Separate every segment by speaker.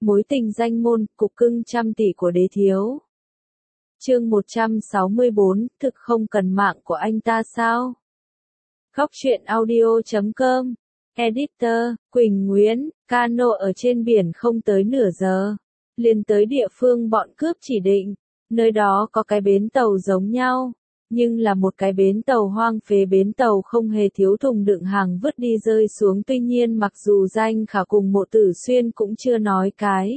Speaker 1: Mối tình danh môn, cục cưng trăm tỷ của đế thiếu. Chương 164, thực không cần mạng của anh ta sao? Góc truyện audio.com. Editor, Quỳnh Nguyễn. Cano ở trên biển không tới nửa giờ, liền tới địa phương bọn cướp chỉ định. Nơi đó có cái bến tàu giống nhau, nhưng là một cái bến tàu hoang phế, bến tàu không hề thiếu thùng đựng hàng vứt đi rơi xuống. Tuy nhiên mặc dù Danh Khả cùng Mộ Tử Xuyên cũng chưa nói cái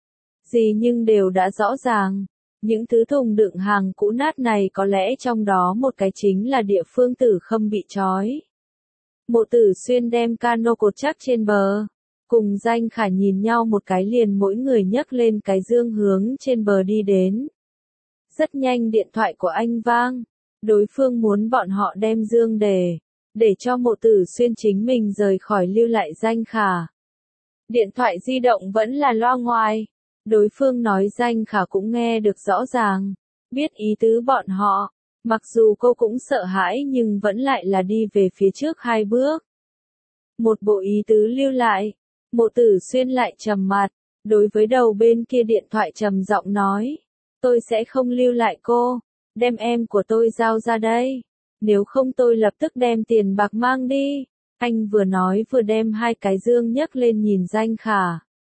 Speaker 1: gì nhưng đều đã rõ ràng. Những thứ thùng đựng hàng cũ nát này có lẽ trong đó một cái chính là địa phương Tử Khâm bị trói. Mộ Tử Xuyên đem cano cột chắc trên bờ, cùng Danh Khả nhìn nhau một cái liền mỗi người nhấc lên cái dương hướng trên bờ đi đến. Rất nhanh điện thoại của anh vang, đối phương muốn bọn họ đem dương để cho Mộ Tử Xuyên chính mình rời khỏi, lưu lại Danh Khả. Điện thoại di động vẫn là loa ngoài, đối phương nói Danh Khả cũng nghe được rõ ràng, biết ý tứ bọn họ. Mặc dù cô cũng sợ hãi nhưng vẫn lại là đi về phía trước 2 bước. Một bộ ý tứ lưu lại, Mộ Tử Xuyên lại trầm mặt, đối với đầu bên kia điện thoại trầm giọng nói, tôi sẽ không lưu lại cô, đem em của tôi giao ra đây, nếu không tôi lập tức đem tiền bạc mang đi. Anh vừa nói vừa đem 2 cái dương nhấc lên nhìn Danh Khả.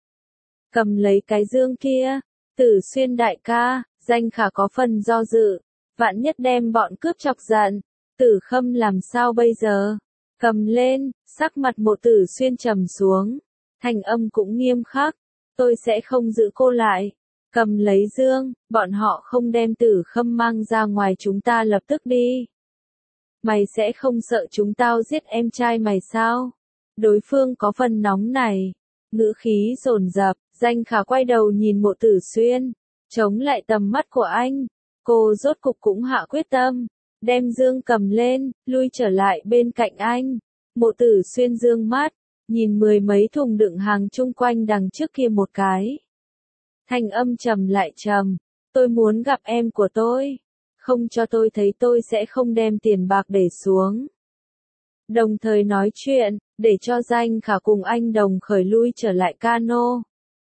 Speaker 1: Cầm lấy cái dương kia, Tử Xuyên đại ca. Danh Khả có phần do dự, vạn nhất đem bọn cướp chọc giận, Tử Khâm làm sao bây giờ? Cầm lên. Sắc mặt Mộ Tử Xuyên trầm xuống, thanh âm cũng nghiêm khắc, tôi sẽ không giữ cô lại. Cầm lấy dương, bọn họ không đem Tử Khâm mang ra ngoài chúng ta lập tức đi. Mày sẽ không sợ chúng tao giết em trai mày sao? Đối phương có phần nóng này, ngữ khí dồn dập. Danh Khả quay đầu nhìn Mộ Tử Xuyên, chống lại tầm mắt của anh. Cô rốt cục cũng hạ quyết tâm, đem dương cầm lên, lui trở lại bên cạnh anh. Mộ Tử Xuyên dương mắt, nhìn 10 mấy thùng đựng hàng chung quanh đằng trước kia một cái. Thanh âm trầm lại trầm, tôi muốn gặp em của tôi. Không cho tôi thấy tôi sẽ không đem tiền bạc để xuống. Đồng thời nói chuyện, để cho Danh Khả cùng anh đồng khởi lui trở lại cano.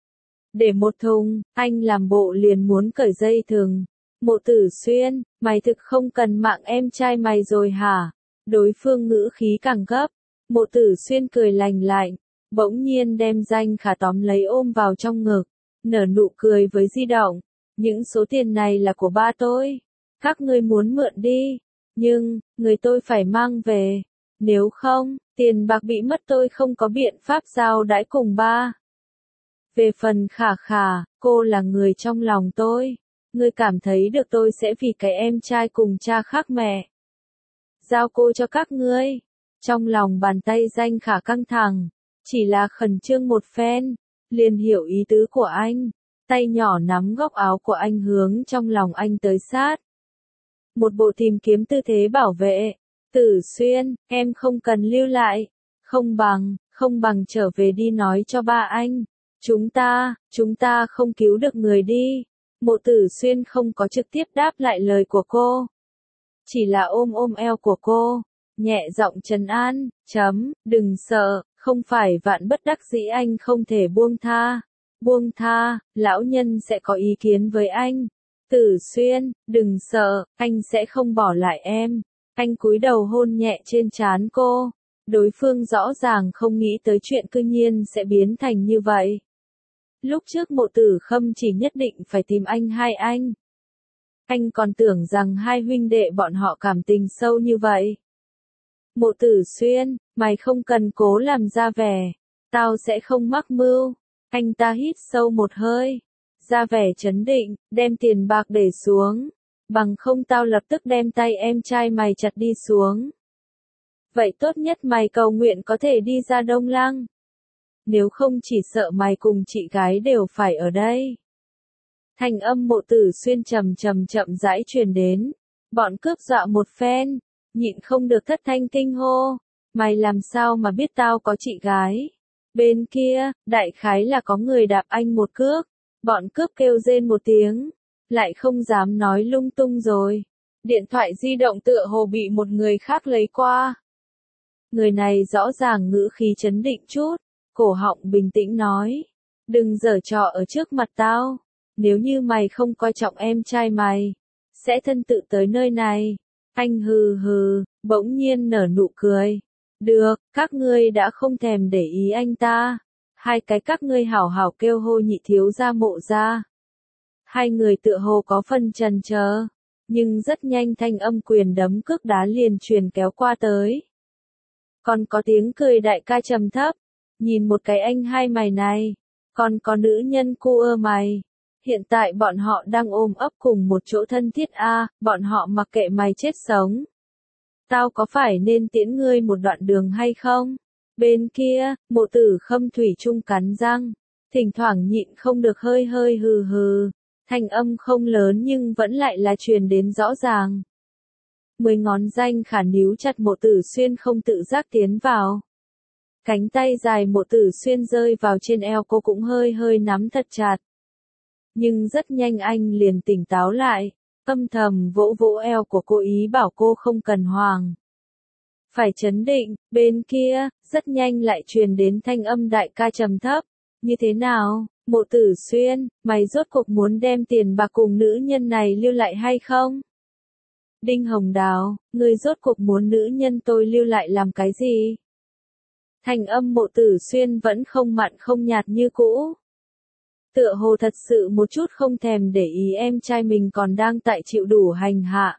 Speaker 1: Để một thùng, anh làm bộ liền muốn cởi dây thừng. Mộ Tử Xuyên, mày thực không cần mạng em trai mày rồi hả? Đối phương ngữ khí càng gấp. Mộ Tử Xuyên cười lành lạnh, bỗng nhiên đem Danh Khả tóm lấy ôm vào trong ngực, nở nụ cười với di động. Những số tiền này là của ba tôi. Các ngươi muốn mượn đi, nhưng, người tôi phải mang về. Nếu không, tiền bạc bị mất tôi không có biện pháp giao đãi cùng ba. Về phần Khả Khả, cô là người trong lòng tôi. Ngươi cảm thấy được tôi sẽ vì cái em trai cùng cha khác mẹ giao cô cho các ngươi. Trong lòng bàn tay Danh Khả căng thẳng, chỉ là khẩn trương một phen, liền hiểu ý tứ của anh. Tay nhỏ nắm góc áo của anh hướng trong lòng anh tới sát. Một bộ tìm kiếm tư thế bảo vệ. Tử Xuyên, em không cần lưu lại. Không bằng trở về đi nói cho ba anh. Chúng ta không cứu được người đi. Mộ Tử Xuyên không có trực tiếp đáp lại lời của cô. Chỉ là ôm eo của cô, nhẹ giọng trấn an, đừng sợ, không phải vạn bất đắc dĩ anh không thể buông tha, lão nhân sẽ có ý kiến với anh. Tử Xuyên, đừng sợ, anh sẽ không bỏ lại em. Anh cúi đầu hôn nhẹ trên trán cô. Đối phương rõ ràng không nghĩ tới chuyện cư nhiên sẽ biến thành như vậy. Lúc trước Mộ Tử Khâm chỉ nhất định phải tìm hai anh. Anh còn tưởng rằng 2 huynh đệ bọn họ cảm tình sâu như vậy. Mộ Tử Xuyên, mày không cần cố làm ra vẻ. Tao sẽ không mắc mưu. Anh ta hít sâu một hơi, ra vẻ trấn định, đem tiền bạc để xuống. Bằng không tao lập tức đem tay em trai mày chặt đi xuống. Vậy tốt nhất mày cầu nguyện có thể đi ra Đông Lăng. Nếu không chỉ sợ mày cùng chị gái đều phải ở đây. Thanh âm Mộ Tử Xuyên chậm rãi truyền đến. Bọn cướp dọa một phen, nhịn không được thất thanh kinh hô. Mày làm sao mà biết tao có chị gái? Bên kia, đại khái là có người đạp anh một cước. Bọn cướp kêu rên một tiếng, lại không dám nói lung tung rồi. Điện thoại di động tựa hồ bị một người khác lấy qua. Người này rõ ràng ngữ khí trấn định chút, cổ họng bình tĩnh nói. Đừng giở trò ở trước mặt tao. Nếu như mày không coi trọng em trai mày, sẽ thân tự tới nơi này. Anh hừ hừ, bỗng nhiên nở nụ cười. Được, các ngươi đã không thèm để ý anh ta. Hai cái các ngươi hảo hảo kêu hô nhị thiếu gia Mộ ra. Hai người tựa hồ có phần chần chờ, nhưng rất nhanh thanh âm quyền đấm cước đá liền truyền kéo qua tới. Còn có tiếng cười đại ca trầm thấp, nhìn một cái anh hai mày này, còn có nữ nhân cu ơ mày. Hiện tại bọn họ đang ôm ấp cùng một chỗ thân thiết bọn họ mặc kệ mày chết sống. Tao có phải nên tiễn ngươi một đoạn đường hay không? Bên kia, Mộ Tử Khâm thủy chung cắn răng, thỉnh thoảng nhịn không được hơi hơi hừ hừ, thanh âm không lớn nhưng vẫn lại là truyền đến rõ ràng. 10 ngón danh khả níu chặt Mộ Tử Xuyên không tự giác tiến vào. Cánh tay dài Mộ Tử Xuyên rơi vào trên eo cô cũng hơi hơi nắm thật chặt. Nhưng rất nhanh anh liền tỉnh táo lại, âm thầm vỗ vỗ eo của cô ý bảo cô không cần hoảng. Phải trấn định, bên kia, rất nhanh lại truyền đến thanh âm đại ca trầm thấp. Như thế nào, Mộ Tử Xuyên, mày rốt cuộc muốn đem tiền bạc cùng nữ nhân này lưu lại hay không? Đinh Hồng Đào, ngươi rốt cuộc muốn nữ nhân tôi lưu lại làm cái gì? Thanh âm Mộ Tử Xuyên vẫn không mặn không nhạt như cũ. Tựa hồ thật sự một chút không thèm để ý em trai mình còn đang tại chịu đủ hành hạ.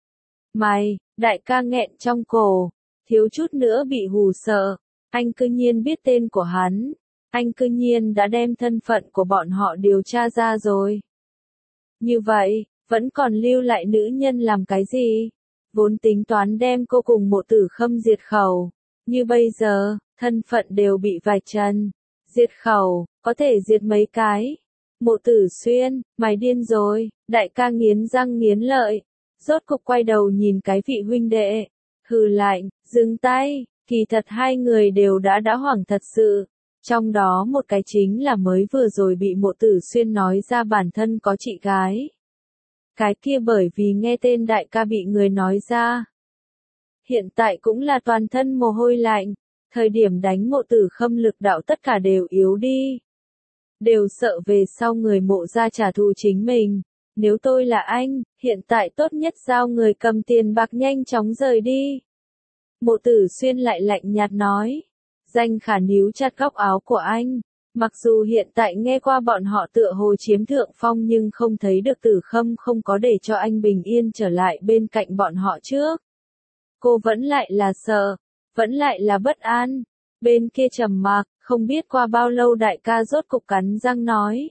Speaker 1: Mày, đại ca nghẹn trong cổ, thiếu chút nữa bị hù sợ, anh cư nhiên biết tên của hắn, anh cư nhiên đã đem thân phận của bọn họ điều tra ra rồi. Như vậy, vẫn còn lưu lại nữ nhân làm cái gì? Vốn tính toán đem cô cùng Mộ Tử Khâm diệt khẩu, như bây giờ, thân phận đều bị vạch trần. Diệt khẩu, có thể diệt mấy cái. Mộ Tử Xuyên, mày điên rồi, đại ca nghiến răng nghiến lợi. Rốt cục quay đầu nhìn cái vị huynh đệ. Hừ lạnh, dừng tay, kỳ thật hai người đều đã hoảng thật sự. Trong đó một cái chính là mới vừa rồi bị Mộ Tử Xuyên nói ra bản thân có chị gái. Cái kia bởi vì nghe tên đại ca bị người nói ra. Hiện tại cũng là toàn thân mồ hôi lạnh. Thời điểm đánh Mộ Tử Khâm lực đạo tất cả đều yếu đi. Đều sợ về sau người Mộ ra trả thù chính mình. Nếu tôi là anh, hiện tại tốt nhất giao người cầm tiền bạc nhanh chóng rời đi. Mộ Tử Xuyên lại lạnh nhạt nói. Danh khả níu chặt góc áo của anh. Mặc dù hiện tại nghe qua bọn họ tựa hồ chiếm thượng phong nhưng không thấy được Tử Khâm không có để cho anh bình yên trở lại bên cạnh bọn họ trước. Cô vẫn lại là sợ. Vẫn lại là bất an. Bên kia trầm mặc, không biết qua bao lâu đại ca rốt cục cắn răng nói.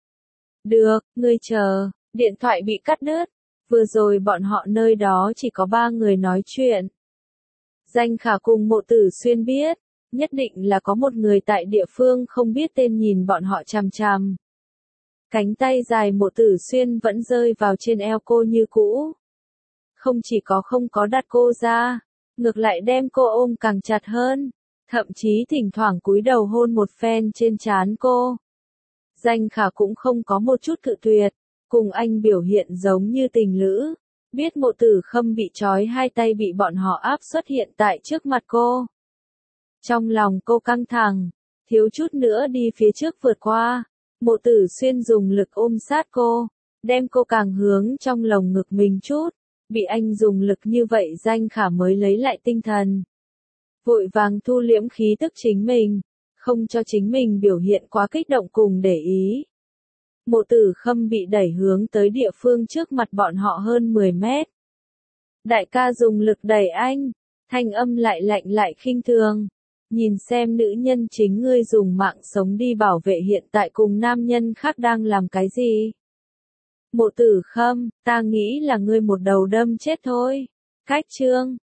Speaker 1: Được, ngươi chờ, điện thoại bị cắt đứt. Vừa rồi bọn họ nơi đó chỉ có 3 người nói chuyện. Danh khả cùng Mộ Tử Xuyên biết, nhất định là có một người tại địa phương không biết tên nhìn bọn họ chằm chằm. Cánh tay dài Mộ Tử Xuyên vẫn rơi vào trên eo cô như cũ. Không chỉ có không có đặt cô ra, ngược lại đem cô ôm càng chặt hơn, thậm chí thỉnh thoảng cúi đầu hôn một phen trên trán cô. Danh khả cũng không có một chút cự tuyệt, cùng anh biểu hiện giống như tình lữ, biết Mộ Tử Khâm bị trói hai tay bị bọn họ áp xuất hiện tại trước mặt cô. Trong lòng cô căng thẳng, thiếu chút nữa đi phía trước vượt qua, Mộ Tử Xuyên dùng lực ôm sát cô, đem cô càng hướng trong lồng ngực mình chút. Bị anh dùng lực như vậy danh khả mới lấy lại tinh thần. Vội vàng thu liễm khí tức chính mình, không cho chính mình biểu hiện quá kích động cùng để ý. Mộ Tử Khâm bị đẩy hướng tới địa phương trước mặt bọn họ hơn 10 mét. Đại ca dùng lực đẩy anh, thanh âm lại lạnh lại khinh thường. Nhìn xem nữ nhân chính ngươi dùng mạng sống đi bảo vệ hiện tại cùng nam nhân khác đang làm cái gì. Mộ Tử Khâm, ta nghĩ là ngươi một đầu đâm chết thôi. Cách chương